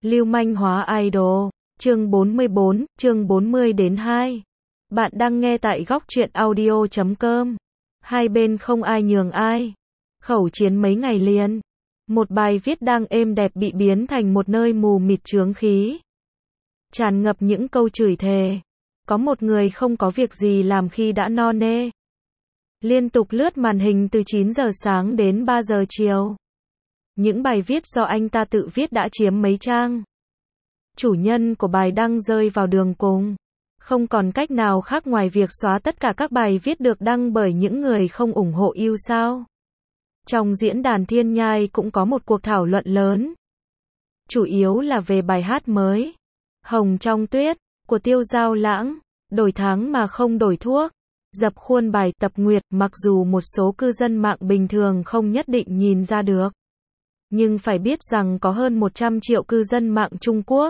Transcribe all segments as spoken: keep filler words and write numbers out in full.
Lưu manh hóa idol, chương bốn mươi bốn, chương bốn mươi đến hai. Bạn đang nghe tại góc truyện audio chấm com. Hai bên không ai nhường ai. Khẩu chiến mấy ngày liền. Một bài viết đang êm đẹp bị biến thành một nơi mù mịt chướng khí. Tràn ngập những câu chửi thề. Có một người không có việc gì làm khi đã no nê. Liên tục lướt màn hình từ chín giờ sáng đến ba giờ chiều. Những bài viết do anh ta tự viết đã chiếm mấy trang. Chủ nhân của bài đăng rơi vào đường cùng. Không còn cách nào khác ngoài việc xóa tất cả các bài viết được đăng bởi những người không ủng hộ yêu sao. Trong diễn đàn Thiên Nhai cũng có một cuộc thảo luận lớn. Chủ yếu là về bài hát mới, Hồng trong tuyết, của Tiêu Dao Lãng, đổi tháng mà không đổi thuốc. Dập khuôn bài Tập Nguyệt, mặc dù một số cư dân mạng bình thường không nhất định nhìn ra được. Nhưng phải biết rằng có hơn một trăm triệu cư dân mạng Trung Quốc.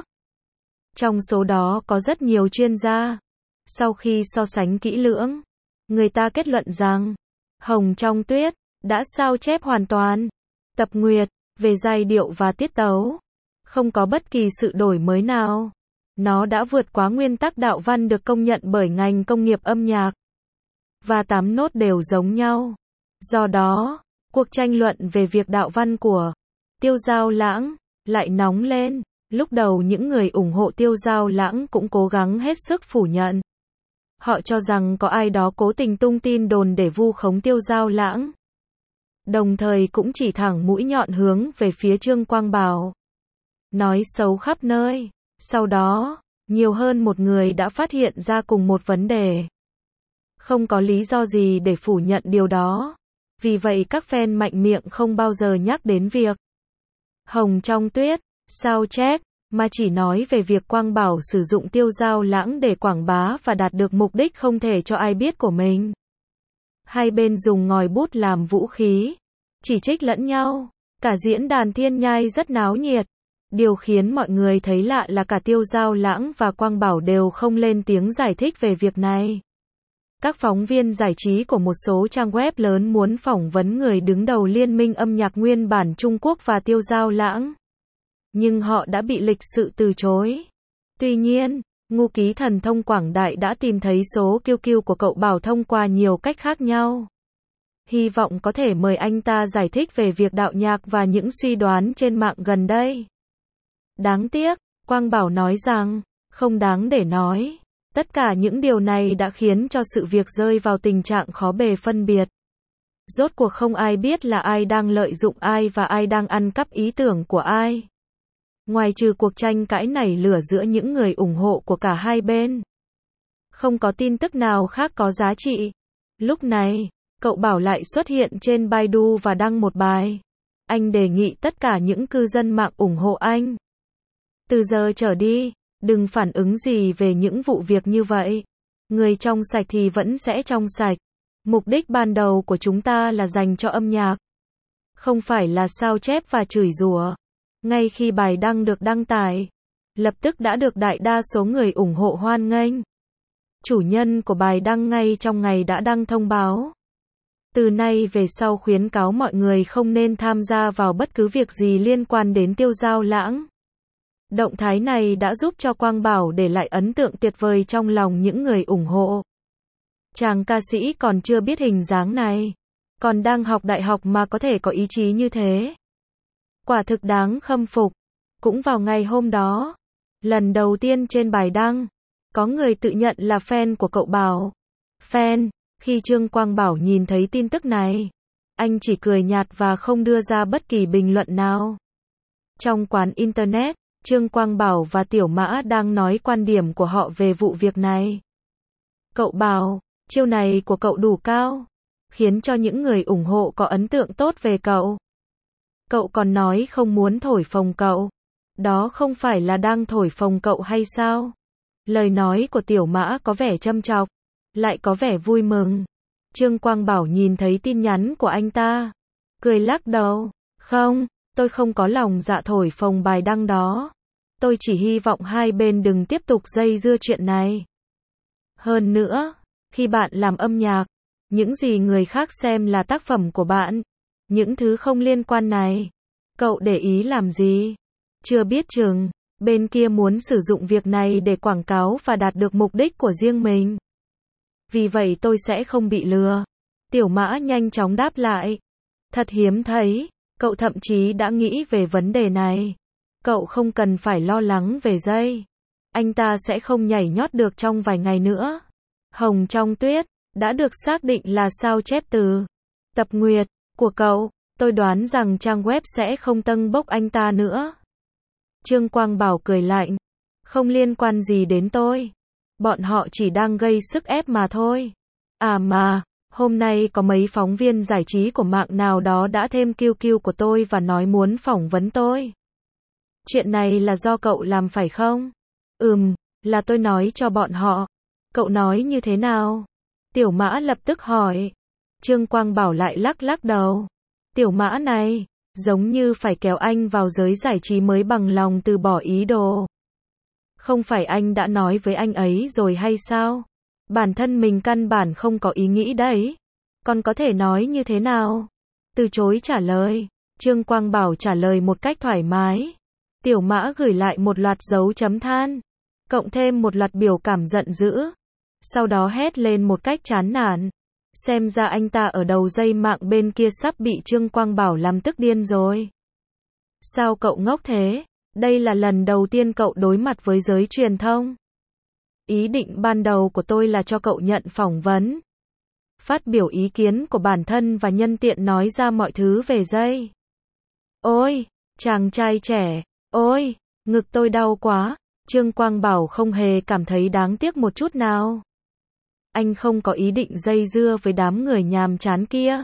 Trong số đó có rất nhiều chuyên gia. Sau khi so sánh kỹ lưỡng, người ta kết luận rằng, Hồng trong tuyết, đã sao chép hoàn toàn. Tập Nguyệt, về giai điệu và tiết tấu, không có bất kỳ sự đổi mới nào. Nó đã vượt quá nguyên tắc đạo văn được công nhận bởi ngành công nghiệp âm nhạc. Và tám nốt đều giống nhau. Do đó, cuộc tranh luận về việc đạo văn của Tiêu Dao Lãng lại nóng lên. Lúc đầu những người ủng hộ Tiêu Dao Lãng cũng cố gắng hết sức phủ nhận. Họ cho rằng có ai đó cố tình tung tin đồn để vu khống Tiêu Dao Lãng. Đồng thời cũng chỉ thẳng mũi nhọn hướng về phía Trương Quang Bảo. Nói xấu khắp nơi. Sau đó, nhiều hơn một người đã phát hiện ra cùng một vấn đề. Không có lý do gì để phủ nhận điều đó. Vì vậy các fan mạnh miệng không bao giờ nhắc đến việc Hồng trong tuyết, sao chép, mà chỉ nói về việc Quang Bảo sử dụng Tiêu Dao Lãng để quảng bá và đạt được mục đích không thể cho ai biết của mình. Hai bên dùng ngòi bút làm vũ khí, chỉ trích lẫn nhau. Cả diễn đàn Thiên Nhai rất náo nhiệt. Điều khiến mọi người thấy lạ là cả Tiêu Dao Lãng và Quang Bảo đều không lên tiếng giải thích về việc này. Các phóng viên giải trí của một số trang web lớn muốn phỏng vấn người đứng đầu Liên minh âm nhạc nguyên bản Trung Quốc và Tiêu Dao Lãng. Nhưng họ đã bị lịch sự từ chối. Tuy nhiên, Ngũ Ký Thần Thông Quảng Đại đã tìm thấy số kiu kiu của cậu Bảo thông qua nhiều cách khác nhau. Hy vọng có thể mời anh ta giải thích về việc đạo nhạc và những suy đoán trên mạng gần đây. Đáng tiếc, Quang Bảo nói rằng, không đáng để nói. Tất cả những điều này đã khiến cho sự việc rơi vào tình trạng khó bề phân biệt. Rốt cuộc không ai biết là ai đang lợi dụng ai và ai đang ăn cắp ý tưởng của ai. Ngoài trừ cuộc tranh cãi nảy lửa giữa những người ủng hộ của cả hai bên, không có tin tức nào khác có giá trị. Lúc này, cậu Bảo lại xuất hiện trên Baidu và đăng một bài. Anh đề nghị tất cả những cư dân mạng ủng hộ anh. Từ giờ trở đi, đừng phản ứng gì về những vụ việc như vậy. Người trong sạch thì vẫn sẽ trong sạch. Mục đích ban đầu của chúng ta là dành cho âm nhạc, không phải là sao chép và chửi rủa. Ngay khi bài đăng được đăng tải, lập tức đã được đại đa số người ủng hộ hoan nghênh. Chủ nhân của bài đăng ngay trong ngày đã đăng thông báo. Từ nay về sau khuyến cáo mọi người không nên tham gia vào bất cứ việc gì liên quan đến Tiêu Dao Lãng. Động thái này đã giúp cho Quang Bảo để lại ấn tượng tuyệt vời trong lòng những người ủng hộ. Chàng ca sĩ còn chưa biết hình dáng này, còn đang học đại học mà có thể có ý chí như thế. Quả thực đáng khâm phục. Cũng vào ngày hôm đó, lần đầu tiên trên bài đăng, có người tự nhận là fan của cậu Bảo. Fan, khi Trương Quang Bảo nhìn thấy tin tức này, anh chỉ cười nhạt và không đưa ra bất kỳ bình luận nào. Trong quán Internet, Trương Quang Bảo và Tiểu Mã đang nói quan điểm của họ về vụ việc này. Cậu Bảo, chiêu này của cậu đủ cao, khiến cho những người ủng hộ có ấn tượng tốt về cậu. Cậu còn nói không muốn thổi phồng cậu. Đó không phải là đang thổi phồng cậu hay sao? Lời nói của Tiểu Mã có vẻ châm chọc, lại có vẻ vui mừng. Trương Quang Bảo nhìn thấy tin nhắn của anh ta, cười lắc đầu. Không, tôi không có lòng dạ thổi phồng bài đăng đó. Tôi chỉ hy vọng hai bên đừng tiếp tục dây dưa chuyện này. Hơn nữa, khi bạn làm âm nhạc, những gì người khác xem là tác phẩm của bạn. Những thứ không liên quan này, cậu để ý làm gì? Chưa biết chừng, Bên kia muốn sử dụng việc này để quảng cáo và đạt được mục đích của riêng mình. Vì vậy tôi sẽ không bị lừa. Tiểu Mã nhanh chóng đáp lại. Thật hiếm thấy, cậu thậm chí đã nghĩ về vấn đề này. Cậu không cần phải lo lắng về dây. Anh ta sẽ không nhảy nhót được trong vài ngày nữa. Hồng trong tuyết, đã được xác định là sao chép từ Tập Nguyệt của cậu. Tôi đoán rằng trang web sẽ không tâng bốc anh ta nữa. Trương Quang Bảo cười lạnh. Không liên quan gì đến tôi. Bọn họ chỉ đang gây sức ép mà thôi. À mà, hôm nay có mấy phóng viên giải trí của mạng nào đó đã thêm Q Q của tôi và nói muốn phỏng vấn tôi. Chuyện này là do cậu làm phải không? Ừm, là tôi nói cho bọn họ. Cậu nói như thế nào? Tiểu Mã lập tức hỏi. Trương Quang Bảo lại lắc lắc đầu. Tiểu Mã này, giống như phải kéo anh vào giới giải trí mới bằng lòng từ bỏ ý đồ. Không phải anh đã nói với anh ấy rồi hay sao? Bản thân mình căn bản không có ý nghĩ đấy. Còn có thể nói như thế nào? Từ chối trả lời. Trương Quang Bảo trả lời một cách thoải mái. Tiểu Mã gửi lại một loạt dấu chấm than. Cộng thêm một loạt biểu cảm giận dữ. Sau đó hét lên một cách chán nản. Xem ra anh ta ở đầu dây mạng bên kia sắp bị Trương Quang Bảo làm tức điên rồi. Sao cậu ngốc thế? Đây là lần đầu tiên cậu đối mặt với giới truyền thông. Ý định ban đầu của tôi là cho cậu nhận phỏng vấn. Phát biểu ý kiến của bản thân và nhân tiện nói ra mọi thứ về dây. Ôi, chàng trai trẻ, ôi, ngực tôi đau quá. Trương Quang Bảo không hề cảm thấy đáng tiếc một chút nào. Anh không có ý định dây dưa với đám người nhàm chán kia.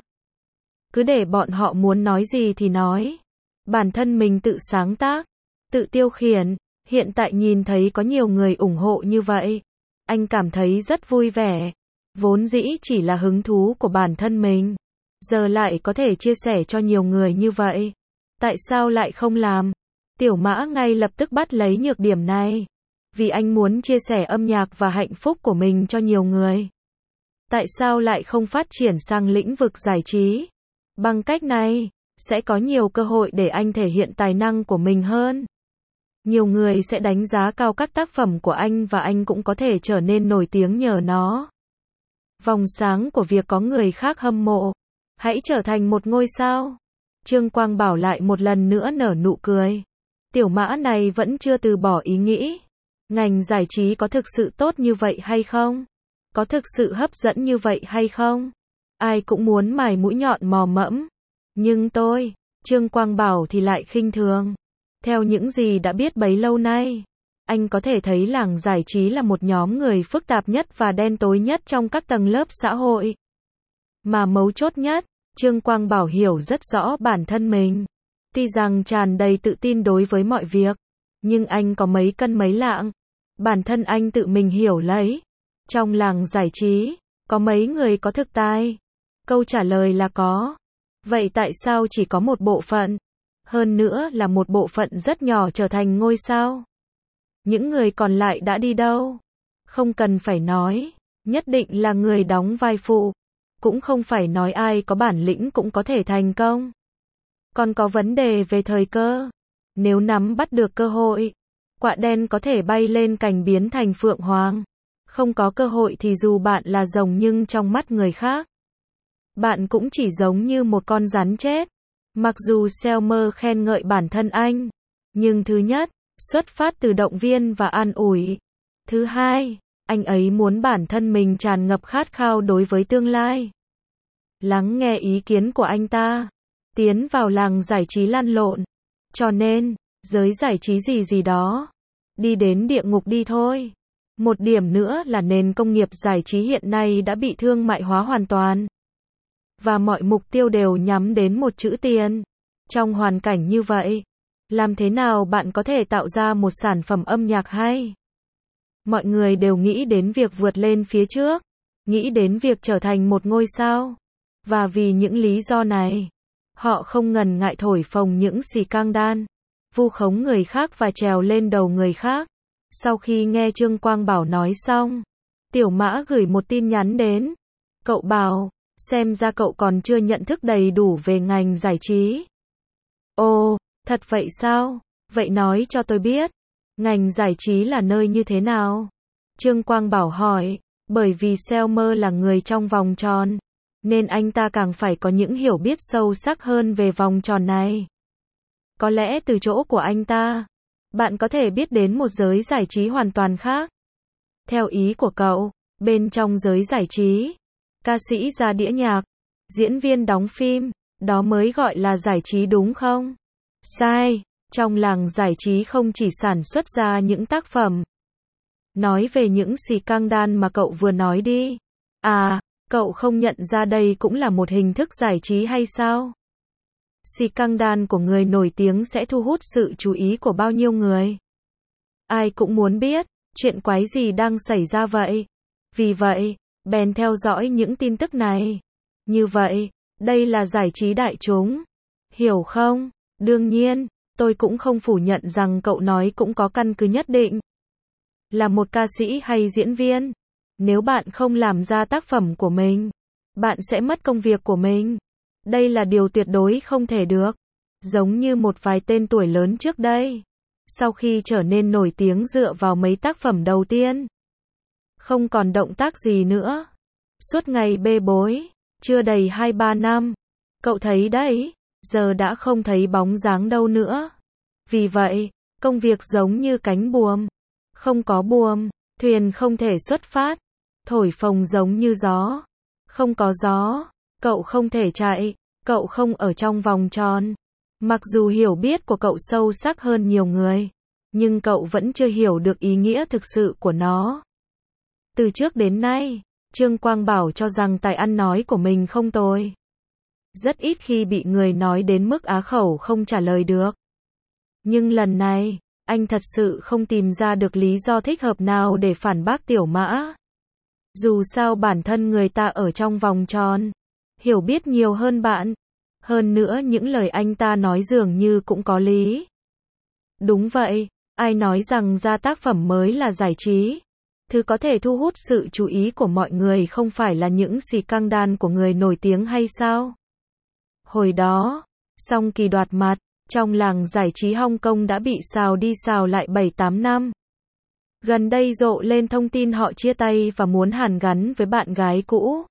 Cứ để bọn họ muốn nói gì thì nói. Bản thân mình tự sáng tác, tự tiêu khiển. Hiện tại nhìn thấy có nhiều người ủng hộ như vậy. Anh cảm thấy rất vui vẻ. Vốn dĩ chỉ là hứng thú của bản thân mình. Giờ lại có thể chia sẻ cho nhiều người như vậy. Tại sao lại không làm? Tiểu Mã ngay lập tức bắt lấy nhược điểm này. Vì anh muốn chia sẻ âm nhạc và hạnh phúc của mình cho nhiều người. Tại sao lại không phát triển sang lĩnh vực giải trí? Bằng cách này, sẽ có nhiều cơ hội để anh thể hiện tài năng của mình hơn. Nhiều người sẽ đánh giá cao các tác phẩm của anh và anh cũng có thể trở nên nổi tiếng nhờ nó. Vòng sáng của việc có người khác hâm mộ. Hãy trở thành một ngôi sao. Trương Quang Bảo lại một lần nữa nở nụ cười. Tiểu Mã này vẫn chưa từ bỏ ý nghĩ. Ngành giải trí có thực sự tốt như vậy hay không? Có thực sự hấp dẫn như vậy hay không? Ai cũng muốn mài mũi nhọn mò mẫm. Nhưng tôi, Trương Quang Bảo thì lại khinh thường. Theo những gì đã biết bấy lâu nay, anh có thể thấy làng giải trí là một nhóm người phức tạp nhất và đen tối nhất trong các tầng lớp xã hội. Mà mấu chốt nhất, Trương Quang Bảo hiểu rất rõ bản thân mình. Tuy rằng tràn đầy tự tin đối với mọi việc, nhưng anh có mấy cân mấy lạng. Bản thân anh tự mình hiểu lấy. Trong làng giải trí, có mấy người có thực tài? Câu trả lời là có. Vậy tại sao chỉ có một bộ phận? Hơn nữa là một bộ phận rất nhỏ trở thành ngôi sao. Những người còn lại đã đi đâu? Không cần phải nói, nhất định là người đóng vai phụ. Cũng không phải nói ai có bản lĩnh cũng có thể thành công. Còn có vấn đề về thời cơ. Nếu nắm bắt được cơ hội, quạ đen có thể bay lên cành biến thành phượng hoàng. Không có cơ hội thì dù bạn là rồng nhưng trong mắt người khác, bạn cũng chỉ giống như một con rắn chết. Mặc dù Selmer khen ngợi bản thân anh, nhưng thứ nhất, xuất phát từ động viên và an ủi. Thứ hai, anh ấy muốn bản thân mình tràn ngập khát khao đối với tương lai. Lắng nghe ý kiến của anh ta, tiến vào làng giải trí lăn lộn. Cho nên, giới giải trí gì gì đó, đi đến địa ngục đi thôi. Một điểm nữa là nền công nghiệp giải trí hiện nay đã bị thương mại hóa hoàn toàn. Và mọi mục tiêu đều nhắm đến một chữ tiền. Trong hoàn cảnh như vậy, làm thế nào bạn có thể tạo ra một sản phẩm âm nhạc hay? Mọi người đều nghĩ đến việc vượt lên phía trước, nghĩ đến việc trở thành một ngôi sao. Và vì những lý do này, họ không ngần ngại thổi phồng những xì cang đan, vu khống người khác và trèo lên đầu người khác. Sau khi nghe Trương Quang Bảo nói xong, Tiểu Mã gửi một tin nhắn đến. Cậu Bảo, xem ra cậu còn chưa nhận thức đầy đủ về ngành giải trí. Ồ, thật vậy sao? Vậy nói cho tôi biết. Ngành giải trí là nơi như thế nào? Trương Quang Bảo hỏi, bởi vì Selmer là người trong vòng tròn, nên anh ta càng phải có những hiểu biết sâu sắc hơn về vòng tròn này. Có lẽ từ chỗ của anh ta, bạn có thể biết đến một giới giải trí hoàn toàn khác. Theo ý của cậu, bên trong giới giải trí, ca sĩ ra đĩa nhạc, diễn viên đóng phim, đó mới gọi là giải trí đúng không? Sai, trong làng giải trí không chỉ sản xuất ra những tác phẩm. Nói về những scandal mà cậu vừa nói đi. À, cậu không nhận ra đây cũng là một hình thức giải trí hay sao? Scandal của người nổi tiếng sẽ thu hút sự chú ý của bao nhiêu người? Ai cũng muốn biết, chuyện quái gì đang xảy ra vậy? Vì vậy, bèn theo dõi những tin tức này. Như vậy, đây là giải trí đại chúng. Hiểu không? Đương nhiên, tôi cũng không phủ nhận rằng cậu nói cũng có căn cứ nhất định. Là một ca sĩ hay diễn viên, nếu bạn không làm ra tác phẩm của mình, bạn sẽ mất công việc của mình. Đây là điều tuyệt đối không thể được. Giống như một vài tên tuổi lớn trước đây, sau khi trở nên nổi tiếng dựa vào mấy tác phẩm đầu tiên, không còn động tác gì nữa. Suốt ngày bê bối, chưa đầy hai ba năm. Cậu thấy đấy, giờ đã không thấy bóng dáng đâu nữa. Vì vậy, công việc giống như cánh buồm. Không có buồm, thuyền không thể xuất phát. Thổi phồng giống như gió. Không có gió, cậu không thể chạy. Cậu không ở trong vòng tròn. Mặc dù hiểu biết của cậu sâu sắc hơn nhiều người, nhưng cậu vẫn chưa hiểu được ý nghĩa thực sự của nó. Từ trước đến nay, Trương Quang Bảo cho rằng tài ăn nói của mình không tồi. Rất ít khi bị người nói đến mức á khẩu không trả lời được. Nhưng lần này, anh thật sự không tìm ra được lý do thích hợp nào để phản bác Tiểu Mã. Dù sao bản thân người ta ở trong vòng tròn, hiểu biết nhiều hơn bạn. Hơn nữa những lời anh ta nói dường như cũng có lý. Đúng vậy, ai nói rằng ra tác phẩm mới là giải trí? Thứ có thể thu hút sự chú ý của mọi người không phải là những scandal của người nổi tiếng hay sao? Hồi đó, Song Kỳ đoạt mặt, trong làng giải trí Hong Kong đã bị xào đi xào lại bảy tám năm. Gần đây rộ lên thông tin họ chia tay và muốn hàn gắn với bạn gái cũ.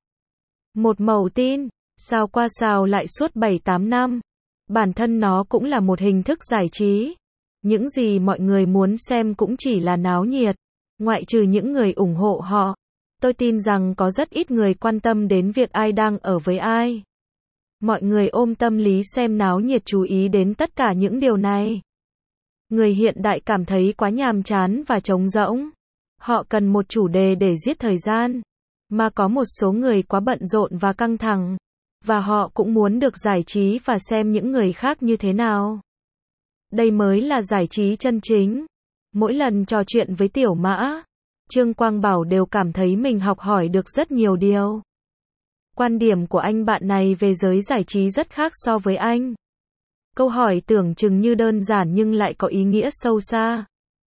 Một mẩu tin, xào qua xào lại suốt bảy tám năm. Bản thân nó cũng là một hình thức giải trí. Những gì mọi người muốn xem cũng chỉ là náo nhiệt. Ngoại trừ những người ủng hộ họ, tôi tin rằng có rất ít người quan tâm đến việc ai đang ở với ai. Mọi người ôm tâm lý xem náo nhiệt chú ý đến tất cả những điều này. Người hiện đại cảm thấy quá nhàm chán và trống rỗng. Họ cần một chủ đề để giết thời gian. Mà có một số người quá bận rộn và căng thẳng. Và họ cũng muốn được giải trí và xem những người khác như thế nào. Đây mới là giải trí chân chính. Mỗi lần trò chuyện với Tiểu Mã, Trương Quang Bảo đều cảm thấy mình học hỏi được rất nhiều điều. Quan điểm của anh bạn này về giới giải trí rất khác so với anh. Câu hỏi tưởng chừng như đơn giản nhưng lại có ý nghĩa sâu xa.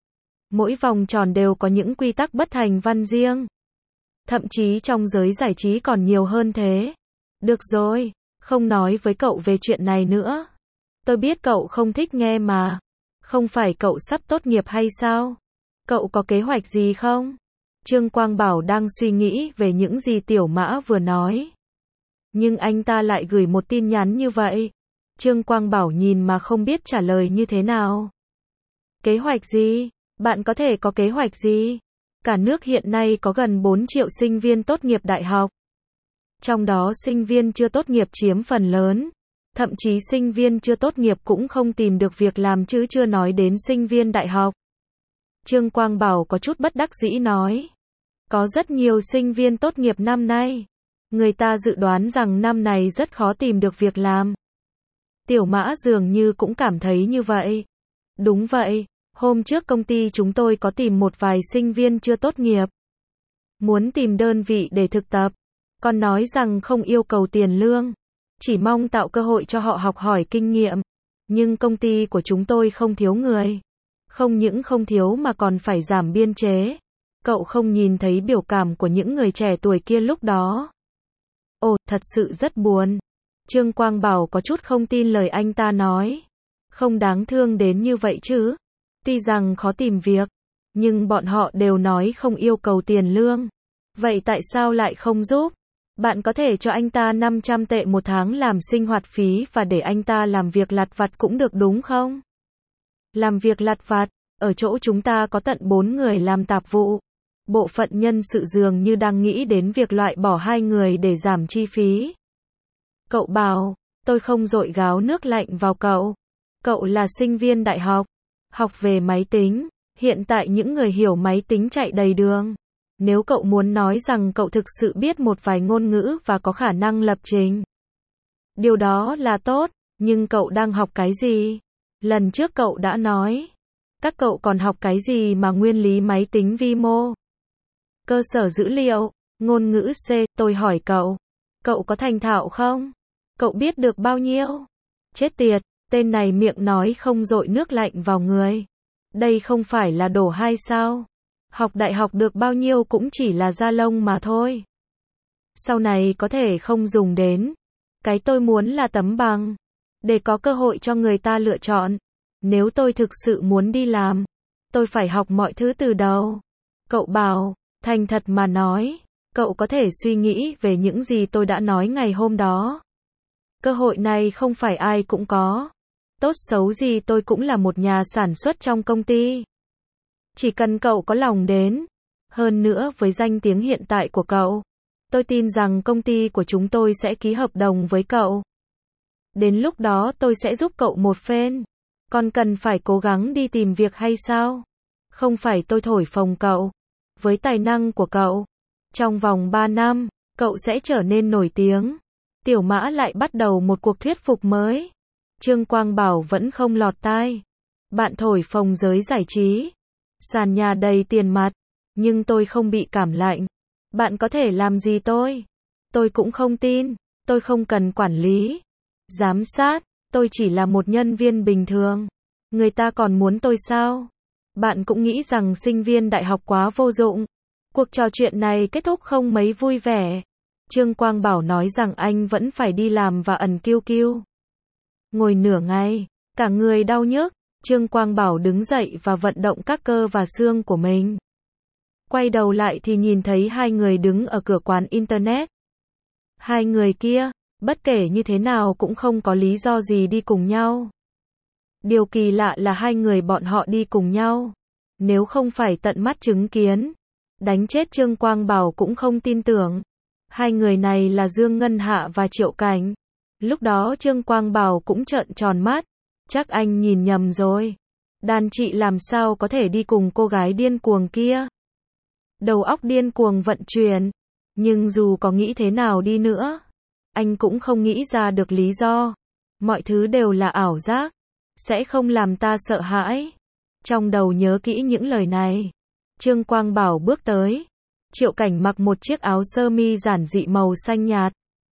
Mỗi vòng tròn đều có những quy tắc bất thành văn riêng. Thậm chí trong giới giải trí còn nhiều hơn thế. Được rồi, không nói với cậu về chuyện này nữa. Tôi biết cậu không thích nghe mà. Không phải cậu sắp tốt nghiệp hay sao? Cậu có kế hoạch gì không? Trương Quang Bảo đang suy nghĩ về những gì Tiểu Mã vừa nói. Nhưng anh ta lại gửi một tin nhắn như vậy. Trương Quang Bảo nhìn mà không biết trả lời như thế nào. Kế hoạch gì? Bạn có thể có kế hoạch gì? Cả nước hiện nay có gần bốn triệu sinh viên tốt nghiệp đại học. Trong đó sinh viên chưa tốt nghiệp chiếm phần lớn. Thậm chí sinh viên chưa tốt nghiệp cũng không tìm được việc làm chứ chưa nói đến sinh viên đại học. Trương Quang Bảo có chút bất đắc dĩ nói. Có rất nhiều sinh viên tốt nghiệp năm nay. Người ta dự đoán rằng năm này rất khó tìm được việc làm. Tiểu Mã dường như cũng cảm thấy như vậy. Đúng vậy, hôm trước công ty chúng tôi có tìm một vài sinh viên chưa tốt nghiệp. Muốn tìm đơn vị để thực tập. Còn nói rằng không yêu cầu tiền lương. Chỉ mong tạo cơ hội cho họ học hỏi kinh nghiệm. Nhưng công ty của chúng tôi không thiếu người. Không những không thiếu mà còn phải giảm biên chế. Cậu không nhìn thấy biểu cảm của những người trẻ tuổi kia lúc đó. Ồ, thật sự rất buồn. Trương Quang Bảo có chút không tin lời anh ta nói. Không đáng thương đến như vậy chứ. Tuy rằng khó tìm việc, nhưng bọn họ đều nói không yêu cầu tiền lương. Vậy tại sao lại không giúp? Bạn có thể cho anh ta năm trăm tệ một tháng làm sinh hoạt phí và để anh ta làm việc lặt vặt cũng được đúng không? Làm việc lặt vặt, ở chỗ chúng ta có tận bốn người làm tạp vụ. Bộ phận nhân sự dường như đang nghĩ đến việc loại bỏ hai người để giảm chi phí. Cậu bảo, tôi không dội gáo nước lạnh vào cậu. Cậu là sinh viên đại học, học về máy tính, hiện tại những người hiểu máy tính chạy đầy đường. Nếu cậu muốn nói rằng cậu thực sự biết một vài ngôn ngữ và có khả năng lập trình, điều đó là tốt, nhưng cậu đang học cái gì? Lần trước cậu đã nói, các cậu còn học cái gì mà nguyên lý máy tính vi mô? Cơ sở dữ liệu, ngôn ngữ C, tôi hỏi cậu, cậu có thành thạo không? Cậu biết được bao nhiêu? Chết tiệt, tên này miệng nói không dội nước lạnh vào người. Đây không phải là đổ hay sao? Học đại học được bao nhiêu cũng chỉ là da lông mà thôi. Sau này có thể không dùng đến. Cái tôi muốn là tấm bằng. Để có cơ hội cho người ta lựa chọn. Nếu tôi thực sự muốn đi làm, tôi phải học mọi thứ từ đầu. Cậu bảo, thành thật mà nói, cậu có thể suy nghĩ về những gì tôi đã nói ngày hôm đó. Cơ hội này không phải ai cũng có. Tốt xấu gì tôi cũng là một nhà sản xuất trong công ty. Chỉ cần cậu có lòng đến. Hơn nữa với danh tiếng hiện tại của cậu, tôi tin rằng công ty của chúng tôi sẽ ký hợp đồng với cậu. Đến lúc đó tôi sẽ giúp cậu một phen. Còn cần phải cố gắng đi tìm việc hay sao? Không phải tôi thổi phồng cậu. Với tài năng của cậu, trong vòng ba năm, cậu sẽ trở nên nổi tiếng. Tiểu Mã lại bắt đầu một cuộc thuyết phục mới. Trương Quang Bảo vẫn không lọt tai. Bạn thổi phồng giới giải trí. Sàn nhà đầy tiền mặt. Nhưng tôi không bị cảm lạnh. Bạn có thể làm gì tôi? Tôi cũng không tin. Tôi không cần quản lý, giám sát. Tôi chỉ là một nhân viên bình thường. Người ta còn muốn tôi sao? Bạn cũng nghĩ rằng sinh viên đại học quá vô dụng. Cuộc trò chuyện này kết thúc không mấy vui vẻ. Trương Quang Bảo nói rằng anh vẫn phải đi làm và ẩn kiêu kiêu. Ngồi nửa ngày, cả người đau nhức, Trương Quang Bảo đứng dậy và vận động các cơ và xương của mình. Quay đầu lại thì nhìn thấy hai người đứng ở cửa quán Internet. Hai người kia, bất kể như thế nào cũng không có lý do gì đi cùng nhau. Điều kỳ lạ là hai người bọn họ đi cùng nhau. Nếu không phải tận mắt chứng kiến, đánh chết Trương Quang Bảo cũng không tin tưởng. Hai người này là Dương Ngân Hạ và Triệu Cảnh. Lúc đó Trương Quang Bảo cũng trợn tròn mắt. Chắc anh nhìn nhầm rồi. Đàn chị làm sao có thể đi cùng cô gái điên cuồng kia? Đầu óc điên cuồng vận chuyển. Nhưng dù có nghĩ thế nào đi nữa, anh cũng không nghĩ ra được lý do. Mọi thứ đều là ảo giác. Sẽ không làm ta sợ hãi. Trong đầu nhớ kỹ những lời này. Trương Quang Bảo bước tới. Triệu Cảnh mặc một chiếc áo sơ mi giản dị màu xanh nhạt.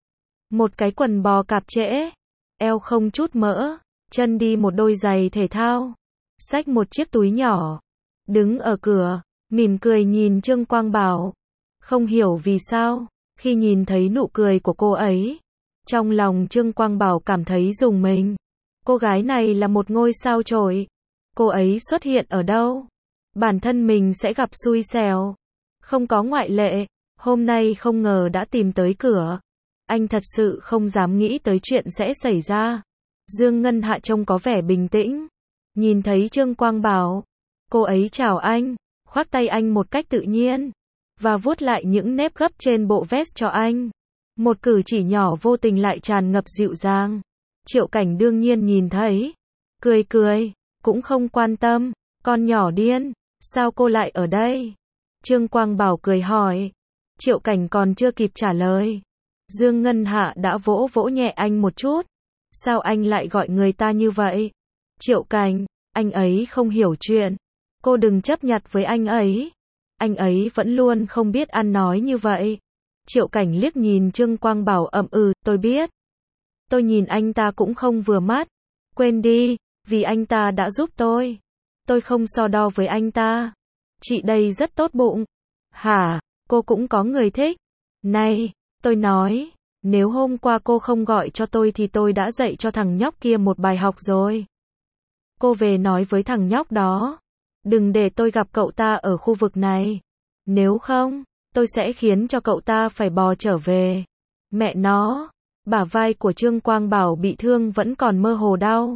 Một cái quần bò cạp trễ. Eo không chút mỡ. Chân đi một đôi giày thể thao. Xách một chiếc túi nhỏ. Đứng ở cửa, mỉm cười nhìn Trương Quang Bảo. Không hiểu vì sao, khi nhìn thấy nụ cười của cô ấy, trong lòng Trương Quang Bảo cảm thấy rùng mình. Cô gái này là một ngôi sao chổi. Cô ấy xuất hiện ở đâu? Bản thân mình sẽ gặp xui xẻo. Không có ngoại lệ. Hôm nay không ngờ đã tìm tới cửa. Anh thật sự không dám nghĩ tới chuyện sẽ xảy ra. Dương Ngân Hạ trông có vẻ bình tĩnh. Nhìn thấy Trương Quang Bảo, cô ấy chào anh, khoác tay anh một cách tự nhiên, và vuốt lại những nếp gấp trên bộ vest cho anh. Một cử chỉ nhỏ vô tình lại tràn ngập dịu dàng. Triệu Cảnh đương nhiên nhìn thấy. Cười cười, cũng không quan tâm. Con nhỏ điên, sao cô lại ở đây? Trương Quang Bảo cười hỏi. Triệu Cảnh còn chưa kịp trả lời. Dương Ngân Hạ đã vỗ vỗ nhẹ anh một chút. Sao anh lại gọi người ta như vậy? Triệu Cảnh, anh ấy không hiểu chuyện. Cô đừng chấp nhặt với anh ấy. Anh ấy vẫn luôn không biết ăn nói như vậy. Triệu Cảnh liếc nhìn Trương Quang Bảo ậm ừ, tôi biết. Tôi nhìn anh ta cũng không vừa mắt. Quên đi, vì anh ta đã giúp tôi. Tôi không so đo với anh ta. Chị đây rất tốt bụng. Hả, cô cũng có người thích. Này, tôi nói, nếu hôm qua cô không gọi cho tôi thì tôi đã dạy cho thằng nhóc kia một bài học rồi. Cô về nói với thằng nhóc đó. Đừng để tôi gặp cậu ta ở khu vực này. Nếu không, tôi sẽ khiến cho cậu ta phải bò trở về. Mẹ nó, bả vai của Trương Quang Bảo bị thương vẫn còn mơ hồ đau.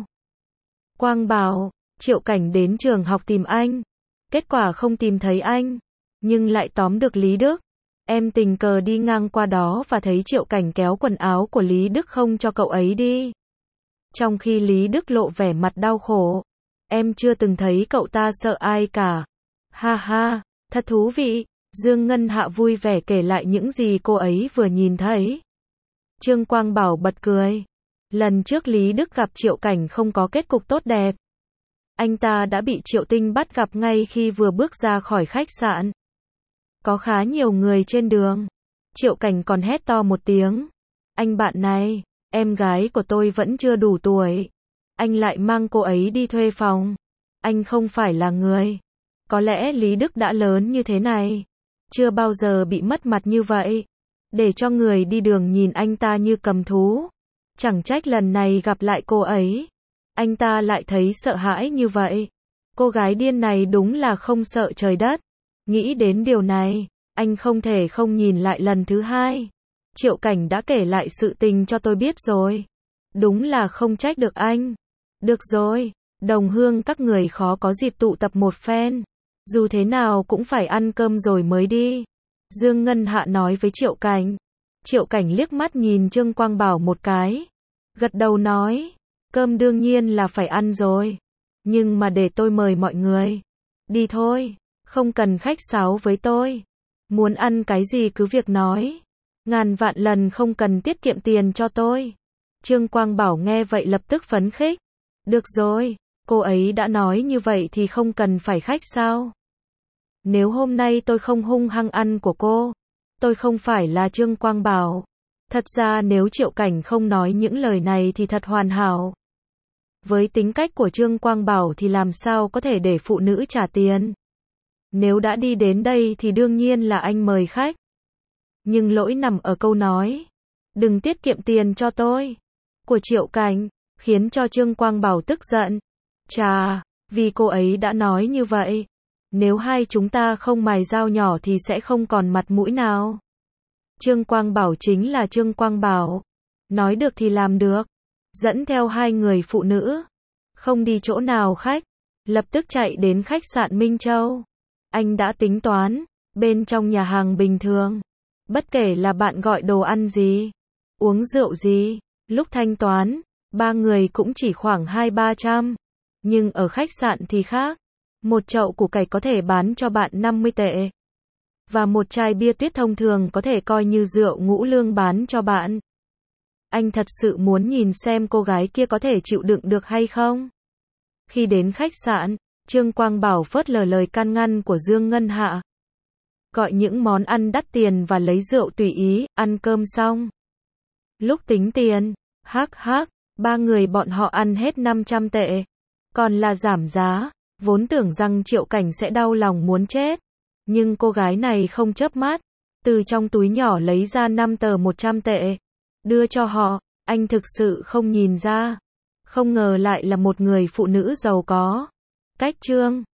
Quang Bảo, Triệu Cảnh đến trường học tìm anh. Kết quả không tìm thấy anh, nhưng lại tóm được Lý Đức. Em tình cờ đi ngang qua đó và thấy Triệu Cảnh kéo quần áo của Lý Đức không cho cậu ấy đi. Trong khi Lý Đức lộ vẻ mặt đau khổ. Em chưa từng thấy cậu ta sợ ai cả. Ha ha, thật thú vị. Dương Ngân Hạ vui vẻ kể lại những gì cô ấy vừa nhìn thấy. Trương Quang Bảo bật cười. Lần trước Lý Đức gặp Triệu Cảnh không có kết cục tốt đẹp. Anh ta đã bị Triệu Tinh bắt gặp ngay khi vừa bước ra khỏi khách sạn. Có khá nhiều người trên đường. Triệu Cảnh còn hét to một tiếng. Anh bạn này, em gái của tôi vẫn chưa đủ tuổi. Anh lại mang cô ấy đi thuê phòng. Anh không phải là người. Có lẽ Lý Đức đã lớn như thế này. Chưa bao giờ bị mất mặt như vậy. Để cho người đi đường nhìn anh ta như cầm thú. Chẳng trách lần này gặp lại cô ấy. Anh ta lại thấy sợ hãi như vậy. Cô gái điên này đúng là không sợ trời đất. Nghĩ đến điều này, anh không thể không nhìn lại lần thứ hai. Triệu Cảnh đã kể lại sự tình cho tôi biết rồi. Đúng là không trách được anh. Được rồi, đồng hương các người khó có dịp tụ tập một phen. Dù thế nào cũng phải ăn cơm rồi mới đi. Dương Ngân Hạ nói với Triệu Cảnh. Triệu Cảnh liếc mắt nhìn Trương Quang Bảo một cái. Gật đầu nói. Cơm đương nhiên là phải ăn rồi. Nhưng mà để tôi mời mọi người. Đi thôi, không cần khách sáo với tôi. Muốn ăn cái gì cứ việc nói. Ngàn vạn lần không cần tiết kiệm tiền cho tôi. Trương Quang Bảo nghe vậy lập tức phấn khích. Được rồi, cô ấy đã nói như vậy thì không cần phải khách sao. Nếu hôm nay tôi không hung hăng ăn của cô, tôi không phải là Trương Quang Bảo. Thật ra nếu Triệu Cảnh không nói những lời này thì thật hoàn hảo. Với tính cách của Trương Quang Bảo thì làm sao có thể để phụ nữ trả tiền. Nếu đã đi đến đây thì đương nhiên là anh mời khách. Nhưng lỗi nằm ở câu nói. Đừng tiết kiệm tiền cho tôi. Của Triệu Cảnh, khiến cho Trương Quang Bảo tức giận. Chà, vì cô ấy đã nói như vậy. Nếu hai chúng ta không mài dao nhỏ thì sẽ không còn mặt mũi nào. Trương Quang Bảo chính là Trương Quang Bảo. Nói được thì làm được. Dẫn theo hai người phụ nữ. Không đi chỗ nào khách. Lập tức chạy đến khách sạn Minh Châu. Anh đã tính toán. Bên trong nhà hàng bình thường. Bất kể là bạn gọi đồ ăn gì. Uống rượu gì. Lúc thanh toán. Ba người cũng chỉ khoảng hai ba trăm. Nhưng ở khách sạn thì khác. Một chậu củ cải có thể bán cho bạn năm mươi tệ. Và một chai bia tuyết thông thường có thể coi như rượu ngũ lương bán cho bạn. Anh thật sự muốn nhìn xem cô gái kia có thể chịu đựng được hay không. Khi đến khách sạn, Trương Quang Bảo phớt lờ lời can ngăn của Dương Ngân Hạ. Gọi những món ăn đắt tiền và lấy rượu tùy ý, ăn cơm xong. Lúc tính tiền, hắc hắc, ba người bọn họ ăn hết năm trăm tệ. Còn là giảm giá, vốn tưởng rằng Triệu Cảnh sẽ đau lòng muốn chết. Nhưng cô gái này không chớp mắt, từ trong túi nhỏ lấy ra năm tờ một trăm tệ. Đưa cho họ, anh thực sự không nhìn ra. Không ngờ lại là một người phụ nữ giàu có. Cách Trương